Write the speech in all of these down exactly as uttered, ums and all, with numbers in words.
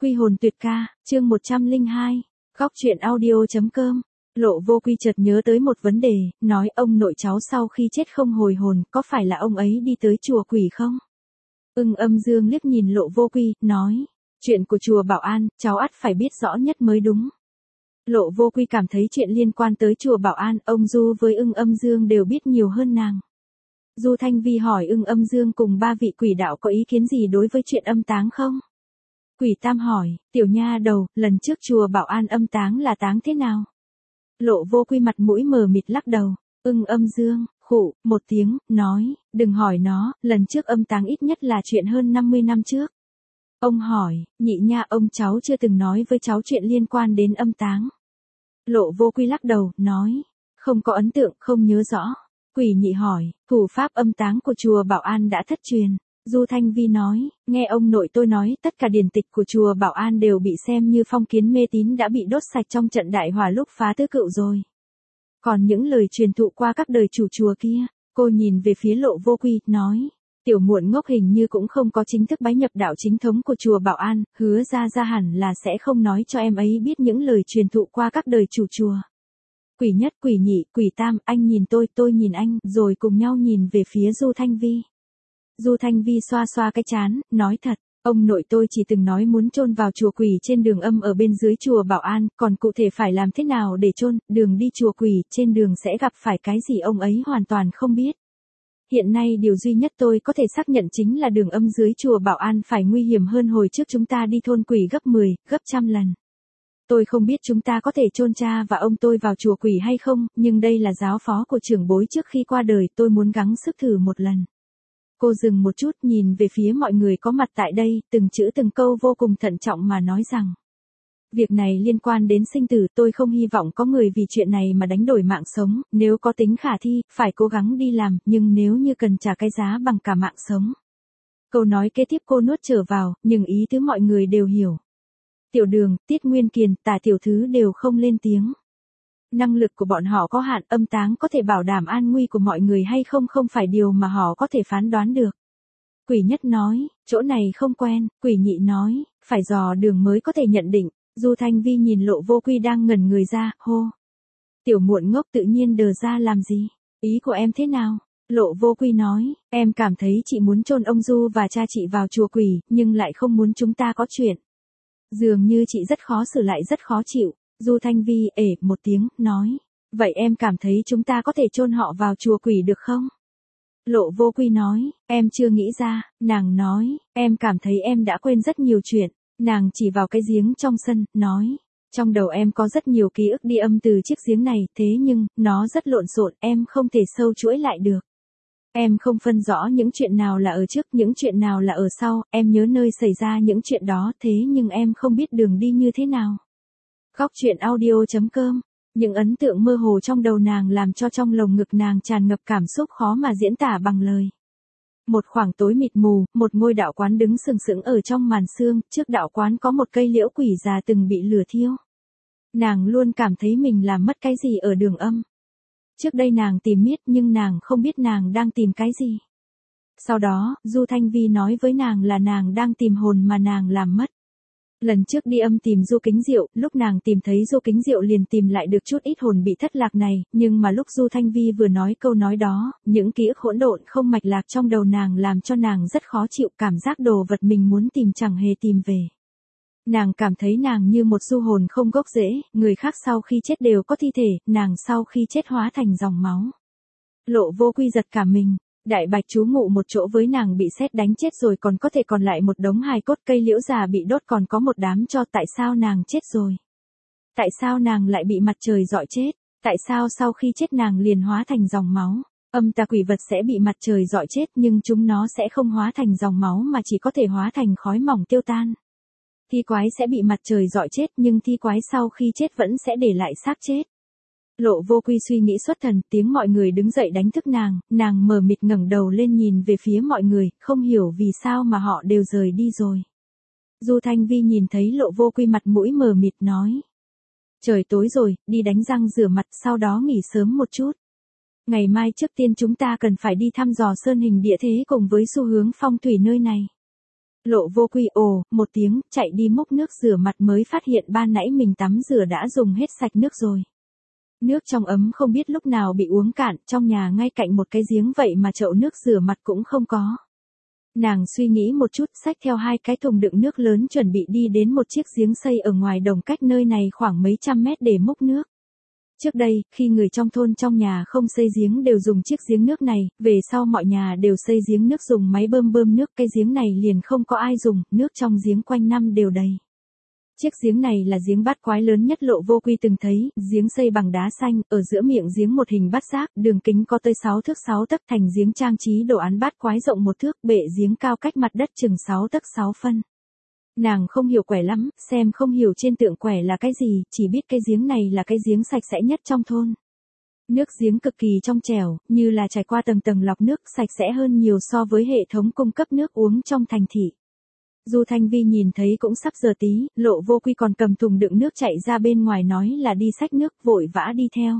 Quy hồn tuyệt ca, chương một trăm lẻ hai, góc truyện audio.com. Lộ Vô Quy chợt nhớ tới một vấn đề, nói ông nội cháu sau khi chết không hồi hồn, có phải là ông ấy đi tới chùa quỷ không? Ưng Âm Dương liếc nhìn Lộ Vô Quy, nói, chuyện của chùa Bảo An, cháu ắt phải biết rõ nhất mới đúng. Lộ Vô Quy cảm thấy chuyện liên quan tới chùa Bảo An, ông Du với Ưng Âm Dương đều biết nhiều hơn nàng. Du Thanh Vi hỏi Ưng Âm Dương cùng ba vị quỷ đạo có ý kiến gì đối với chuyện âm táng không? Quỷ Tam hỏi, tiểu nha đầu, lần trước chùa Bảo An âm táng là táng thế nào? Lộ Vô Quy mặt mũi mờ mịt lắc đầu. Ưng Âm Dương, khụ, một tiếng, nói, đừng hỏi nó, lần trước âm táng ít nhất là chuyện hơn năm mươi năm trước. Ông hỏi, nhị nha, ông cháu chưa từng nói với cháu chuyện liên quan đến âm táng. Lộ Vô Quy lắc đầu, nói, không có ấn tượng, không nhớ rõ. Quỷ Nhị hỏi, thủ pháp âm táng của chùa Bảo An đã thất truyền. Du Thanh Vi nói, nghe ông nội tôi nói, tất cả điển tịch của chùa Bảo An đều bị xem như phong kiến mê tín đã bị đốt sạch trong trận đại hỏa lúc phá tứ cựu rồi. Còn những lời truyền thụ qua các đời chủ chùa kia, cô nhìn về phía Lộ Vô Quy, nói, tiểu muội ngốc hình như cũng không có chính thức bái nhập đạo chính thống của chùa Bảo An, hứa ra ra hẳn là sẽ không nói cho em ấy biết những lời truyền thụ qua các đời chủ chùa. Quỷ Nhất, Quỷ Nhị, Quỷ Tam, anh nhìn tôi, tôi nhìn anh, rồi cùng nhau nhìn về phía Du Thanh Vi. Du Thanh Vi xoa xoa cái trán, nói thật, ông nội tôi chỉ từng nói muốn chôn vào chùa quỷ trên đường âm ở bên dưới chùa Bảo An, còn cụ thể phải làm thế nào để chôn, đường đi chùa quỷ, trên đường sẽ gặp phải cái gì ông ấy hoàn toàn không biết. Hiện nay điều duy nhất tôi có thể xác nhận chính là đường âm dưới chùa Bảo An phải nguy hiểm hơn hồi trước chúng ta đi thôn quỷ gấp mười, gấp trăm lần. Tôi không biết chúng ta có thể chôn cha và ông tôi vào chùa quỷ hay không, nhưng đây là giáo phó của trưởng bối trước khi qua đời, tôi muốn gắng sức thử một lần. Cô dừng một chút nhìn về phía mọi người có mặt tại đây, từng chữ từng câu vô cùng thận trọng mà nói rằng. Việc này liên quan đến sinh tử, tôi không hy vọng có người vì chuyện này mà đánh đổi mạng sống, nếu có tính khả thi, phải cố gắng đi làm, nhưng nếu như cần trả cái giá bằng cả mạng sống. Câu nói kế tiếp cô nuốt trở vào, nhưng ý tứ mọi người đều hiểu. Tiểu Đường, Tiết Nguyên Kiền, Tả Tiểu Thứ đều không lên tiếng. Năng lực của bọn họ có hạn, âm táng có thể bảo đảm an nguy của mọi người hay không không phải điều mà họ có thể phán đoán được. Quỷ Nhất nói, chỗ này không quen, Quỷ Nhị nói, phải dò đường mới có thể nhận định. Du Thanh Vi nhìn Lộ Vô Quy đang ngẩn người ra, hô. Tiểu muội ngốc tự nhiên đờ ra làm gì, ý của em thế nào? Lộ Vô Quy nói, em cảm thấy chị muốn chôn ông Du và cha chị vào chùa quỷ, nhưng lại không muốn chúng ta có chuyện. Dường như chị rất khó xử lại rất khó chịu. Du Thanh Vi ể một tiếng, nói, vậy em cảm thấy chúng ta có thể chôn họ vào chùa quỷ được không? Lộ Vô Quy nói, em chưa nghĩ ra, nàng nói, em cảm thấy em đã quên rất nhiều chuyện, nàng chỉ vào cái giếng trong sân, nói, trong đầu em có rất nhiều ký ức đi âm từ chiếc giếng này, thế nhưng, nó rất lộn xộn, em không thể sâu chuỗi lại được. Em không phân rõ những chuyện nào là ở trước, những chuyện nào là ở sau, em nhớ nơi xảy ra những chuyện đó, thế nhưng em không biết đường đi như thế nào. Góc truyện audio.com. Những ấn tượng mơ hồ trong đầu nàng làm cho trong lồng ngực nàng tràn ngập cảm xúc khó mà diễn tả bằng lời. Một khoảng tối mịt mù, một ngôi đạo quán đứng sừng sững ở trong màn sương, trước đạo quán có một cây liễu quỷ già từng bị lửa thiêu. Nàng luôn cảm thấy mình làm mất cái gì ở đường âm. Trước đây nàng tìm miết nhưng nàng không biết nàng đang tìm cái gì. Sau đó, Du Thanh Vi nói với nàng là nàng đang tìm hồn mà nàng làm mất. Lần trước đi âm tìm Du Kính Diệu, lúc nàng tìm thấy Du Kính Diệu liền tìm lại được chút ít hồn bị thất lạc này, nhưng mà lúc Du Thanh Vi vừa nói câu nói đó, những ký ức hỗn độn không mạch lạc trong đầu nàng làm cho nàng rất khó chịu, cảm giác đồ vật mình muốn tìm chẳng hề tìm về. Nàng cảm thấy nàng như một du hồn không gốc rễ, người khác sau khi chết đều có thi thể, nàng sau khi chết hóa thành dòng máu. Lộ Vô Quy giật cả mình. Đại Bạch trú ngụ một chỗ với nàng bị sét đánh chết rồi còn có thể còn lại một đống hài cốt, cây liễu già bị đốt còn có một đám tro, tại sao nàng chết rồi? Tại sao nàng lại bị mặt trời rọi chết? Tại sao sau khi chết nàng liền hóa thành dòng máu? Âm tà quỷ vật sẽ bị mặt trời rọi chết nhưng chúng nó sẽ không hóa thành dòng máu mà chỉ có thể hóa thành khói mỏng tiêu tan. Thi quái sẽ bị mặt trời rọi chết nhưng thi quái sau khi chết vẫn sẽ để lại xác chết. Lộ Vô Quy suy nghĩ xuất thần, tiếng mọi người đứng dậy đánh thức nàng, nàng mờ mịt ngẩng đầu lên nhìn về phía mọi người, không hiểu vì sao mà họ đều rời đi rồi. Du Thanh Vi nhìn thấy Lộ Vô Quy mặt mũi mờ mịt nói. Trời tối rồi, đi đánh răng rửa mặt, sau đó nghỉ sớm một chút. Ngày mai trước tiên chúng ta cần phải đi thăm dò sơn hình địa thế cùng với xu hướng phong thủy nơi này. Lộ Vô Quy ồ, một tiếng, chạy đi múc nước rửa mặt mới phát hiện ban nãy mình tắm rửa đã dùng hết sạch nước rồi. Nước trong ấm không biết lúc nào bị uống cạn, trong nhà ngay cạnh một cái giếng vậy mà chậu nước rửa mặt cũng không có. Nàng suy nghĩ một chút, xách theo hai cái thùng đựng nước lớn chuẩn bị đi đến một chiếc giếng xây ở ngoài đồng cách nơi này khoảng mấy trăm mét để múc nước. Trước đây, khi người trong thôn trong nhà không xây giếng đều dùng chiếc giếng nước này, về sau mọi nhà đều xây giếng nước dùng máy bơm bơm nước, cái giếng này liền không có ai dùng, nước trong giếng quanh năm đều đầy. Chiếc giếng này là giếng bát quái lớn nhất Lộ Vô Quy từng thấy, giếng xây bằng đá xanh, ở giữa miệng giếng một hình bát giác, đường kính có tới sáu thước sáu tấc, thành giếng trang trí đồ án bát quái rộng một thước, bệ giếng cao cách mặt đất chừng sáu tấc sáu phân. Nàng không hiểu quẻ lắm, xem không hiểu trên tượng quẻ là cái gì, chỉ biết cái giếng này là cái giếng sạch sẽ nhất trong thôn. Nước giếng cực kỳ trong trẻo, như là trải qua tầng tầng lọc nước, sạch sẽ hơn nhiều so với hệ thống cung cấp nước uống trong thành thị. Du Thanh Vi nhìn thấy cũng sắp giờ tí, Lộ Vô Quy còn cầm thùng đựng nước chạy ra bên ngoài nói là đi xách nước, vội vã đi theo.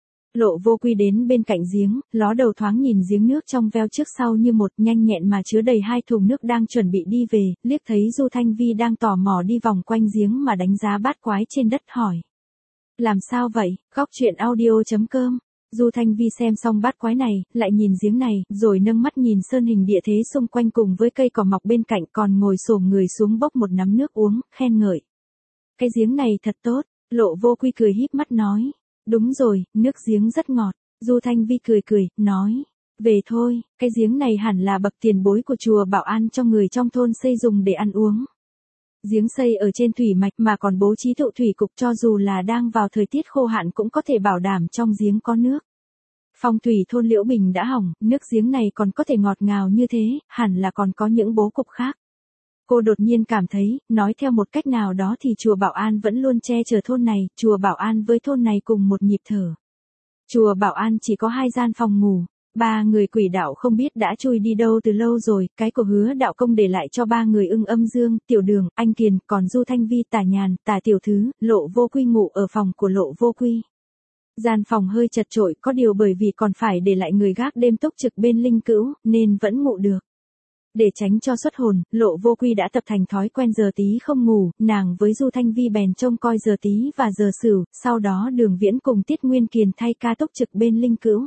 Lộ Vô Quy đến bên cạnh giếng, ló đầu thoáng nhìn giếng nước trong veo trước sau như một, nhanh nhẹn mà chứa đầy hai thùng nước đang chuẩn bị đi về, liếc thấy Du Thanh Vi đang tò mò đi vòng quanh giếng mà đánh giá bát quái trên đất hỏi. Làm sao vậy? Góc truyện audio chấm com. Du Thanh Vi xem xong bát quái này, lại nhìn giếng này, rồi nâng mắt nhìn sơn hình địa thế xung quanh cùng với cây cỏ mọc bên cạnh, còn ngồi xổm người xuống bốc một nắm nước uống, khen ngợi. Cái giếng này thật tốt, Lộ Vô Quy cười híp mắt nói. Đúng rồi, nước giếng rất ngọt. Du Thanh Vi cười cười, nói. Về thôi, cái giếng này hẳn là bậc tiền bối của chùa Bảo An cho người trong thôn xây dùng để ăn uống. Giếng xây ở trên thủy mạch mà còn bố trí tụ thủy cục, cho dù là đang vào thời tiết khô hạn cũng có thể bảo đảm trong giếng có nước. Phong thủy thôn Liễu Bình đã hỏng, nước giếng này còn có thể ngọt ngào như thế, hẳn là còn có những bố cục khác. Cô đột nhiên cảm thấy, nói theo một cách nào đó thì chùa Bảo An vẫn luôn che chở thôn này, chùa Bảo An với thôn này cùng một nhịp thở. Chùa Bảo An chỉ có hai gian phòng ngủ, ba người quỷ đạo không biết đã chui đi đâu từ lâu rồi, cái của Hứa đạo công để lại cho ba người Ưng Âm Dương, Tiểu Đường, Anh Kiền, còn Du Thanh Vi, Tả Nhàn, Tả Tiểu Thứ, Lộ Vô Quy ngủ ở phòng của Lộ Vô Quy. Gian phòng hơi chật chội, có điều bởi vì còn phải để lại người gác đêm túc trực bên linh cữu, nên vẫn ngủ được. Để tránh cho xuất hồn, Lộ Vô Quy đã tập thành thói quen giờ tí không ngủ, nàng với Du Thanh Vi bèn trông coi giờ tí và giờ sửu, sau đó Đường Viễn cùng Tiết Nguyên Kiền thay ca túc trực bên linh cữu.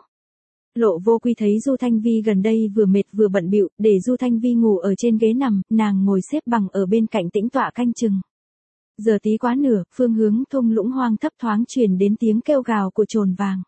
Lộ Vô Quy thấy Du Thanh Vi gần đây vừa mệt vừa bận bịu, để Du Thanh Vi ngủ ở trên ghế nằm, nàng ngồi xếp bằng ở bên cạnh tĩnh tọa canh chừng. Giờ tí quá nửa, phương hướng thung lũng hoang thấp thoáng truyền đến tiếng kêu gào của trồn vàng.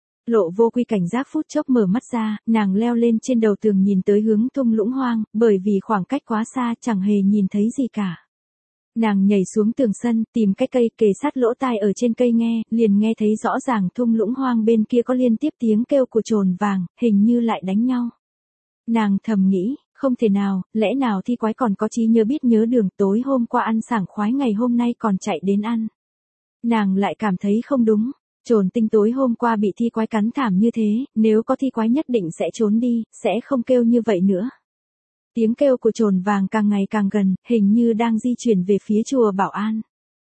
Lộ Vô Quy cảnh giác phút chốc mở mắt ra, nàng leo lên trên đầu tường nhìn tới hướng thung lũng hoang, bởi vì khoảng cách quá xa chẳng hề nhìn thấy gì cả. Nàng nhảy xuống tường sân, tìm cái cây kề sát lỗ tai ở trên cây nghe, liền nghe thấy rõ ràng thung lũng hoang bên kia có liên tiếp tiếng kêu của trồn vàng, hình như lại đánh nhau. Nàng thầm nghĩ, không thể nào, lẽ nào thi quái còn có trí nhớ biết nhớ đường, tối hôm qua ăn sảng khoái ngày hôm nay còn chạy đến ăn. Nàng lại cảm thấy không đúng. Trồn tinh tối hôm qua bị thi quái cắn thảm như thế, nếu có thi quái nhất định sẽ trốn đi, sẽ không kêu như vậy nữa. Tiếng kêu của trồn vàng càng ngày càng gần, hình như đang di chuyển về phía chùa Bảo An.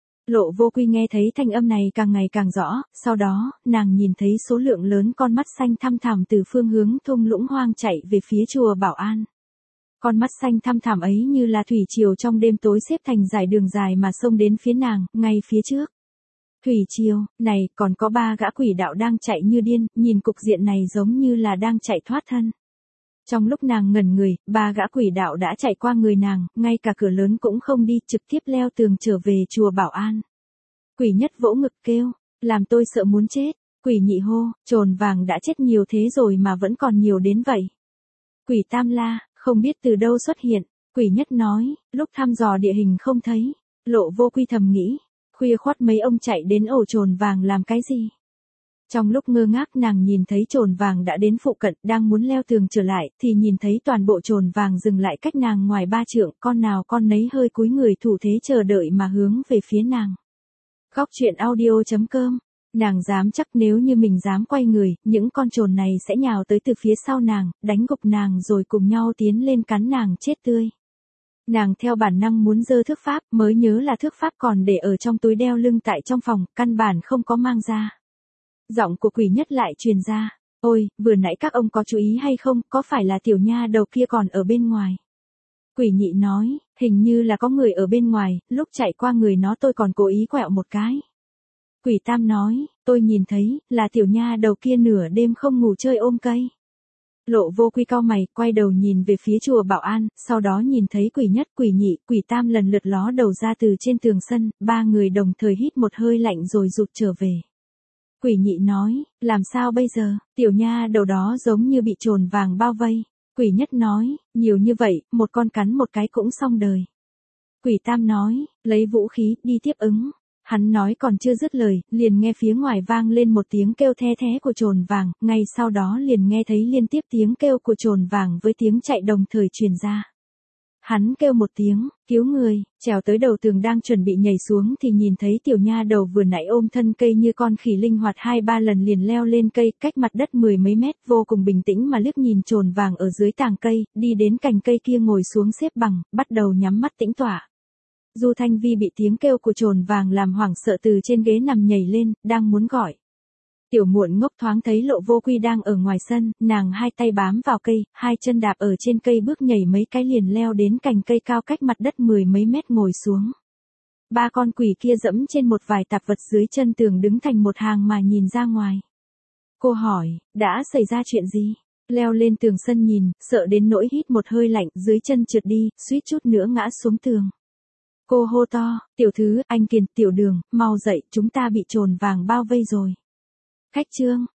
Lộ Vô Quy nghe thấy thanh âm này càng ngày càng rõ, sau đó, nàng nhìn thấy số lượng lớn con mắt xanh thăm thẳm từ phương hướng thung lũng hoang chạy về phía chùa Bảo An. Con mắt xanh thăm thẳm ấy như là thủy triều trong đêm tối xếp thành dải đường dài mà xông đến phía nàng, ngay phía trước. Thủy triều, này, còn có ba gã quỷ đạo đang chạy như điên, nhìn cục diện này giống như là đang chạy thoát thân. Trong lúc nàng ngẩn người, ba gã quỷ đạo đã chạy qua người nàng, ngay cả cửa lớn cũng không đi, trực tiếp leo tường trở về chùa Bảo An. Quỷ nhất vỗ ngực kêu, làm tôi sợ muốn chết. Quỷ nhị hô, trồn vàng đã chết nhiều thế rồi mà vẫn còn nhiều đến vậy. Quỷ tam la, không biết từ đâu xuất hiện. Quỷ nhất nói, lúc thăm dò địa hình không thấy. Lộ Vô Quy thầm nghĩ, khuya khoắt mấy ông chạy đến ổ trồn vàng làm cái gì? Trong lúc ngơ ngác nàng nhìn thấy trồn vàng đã đến phụ cận, đang muốn leo tường trở lại, thì nhìn thấy toàn bộ trồn vàng dừng lại cách nàng ngoài ba trượng, con nào con nấy hơi cúi người thủ thế chờ đợi mà hướng về phía nàng. Góc truyện audio chấm com. Nàng dám chắc nếu như mình dám quay người, những con trồn này sẽ nhào tới từ phía sau nàng, đánh gục nàng rồi cùng nhau tiến lên cắn nàng chết tươi. Nàng theo bản năng muốn giơ thước pháp, mới nhớ là thước pháp còn để ở trong túi đeo lưng tại trong phòng, căn bản không có mang ra. Giọng của quỷ nhất lại truyền ra, ôi, vừa nãy các ông có chú ý hay không, có phải là tiểu nha đầu kia còn ở bên ngoài? Quỷ nhị nói, hình như là có người ở bên ngoài, lúc chạy qua người nó tôi còn cố ý quẹo một cái. Quỷ tam nói, tôi nhìn thấy, là tiểu nha đầu kia nửa đêm không ngủ chơi ôm cây. Lộ Vô Quy cau mày, quay đầu nhìn về phía chùa Bảo An, sau đó nhìn thấy quỷ nhất, quỷ nhị, quỷ tam lần lượt ló đầu ra từ trên tường sân, ba người đồng thời hít một hơi lạnh rồi rụt trở về. Quỷ nhị nói, làm sao bây giờ, tiểu nha đầu đó giống như bị trồn vàng bao vây. Quỷ nhất nói, nhiều như vậy, một con cắn một cái cũng xong đời. Quỷ tam nói, lấy vũ khí, đi tiếp ứng. Hắn nói còn chưa dứt lời, liền nghe phía ngoài vang lên một tiếng kêu the thé của trồn vàng, ngay sau đó liền nghe thấy liên tiếp tiếng kêu của trồn vàng với tiếng chạy đồng thời truyền ra. Hắn kêu một tiếng, cứu người, trèo tới đầu tường đang chuẩn bị nhảy xuống thì nhìn thấy tiểu nha đầu vừa nãy ôm thân cây như con khỉ linh hoạt hai ba lần liền leo lên cây, cách mặt đất mười mấy mét, vô cùng bình tĩnh mà liếc nhìn trồn vàng ở dưới tàng cây, đi đến cành cây kia ngồi xuống xếp bằng, bắt đầu nhắm mắt tĩnh tọa. Du Thanh Vi bị tiếng kêu của trồn vàng làm hoảng sợ từ trên ghế nằm nhảy lên, đang muốn gọi. Tiểu muội ngốc thoáng thấy Lộ Vô Quy đang ở ngoài sân, nàng hai tay bám vào cây, hai chân đạp ở trên cây bước nhảy mấy cái liền leo đến cành cây cao cách mặt đất mười mấy mét ngồi xuống. Ba con quỷ kia dẫm trên một vài tạp vật dưới chân tường đứng thành một hàng mà nhìn ra ngoài. Cô hỏi, đã xảy ra chuyện gì? Leo lên tường sân nhìn, sợ đến nỗi hít một hơi lạnh, dưới chân trượt đi, suýt chút nữa ngã xuống tường. Cô hô to, tiểu thứ, anh Kiền, tiểu đường, mau dậy, chúng ta bị trồn vàng bao vây rồi. Khách trương,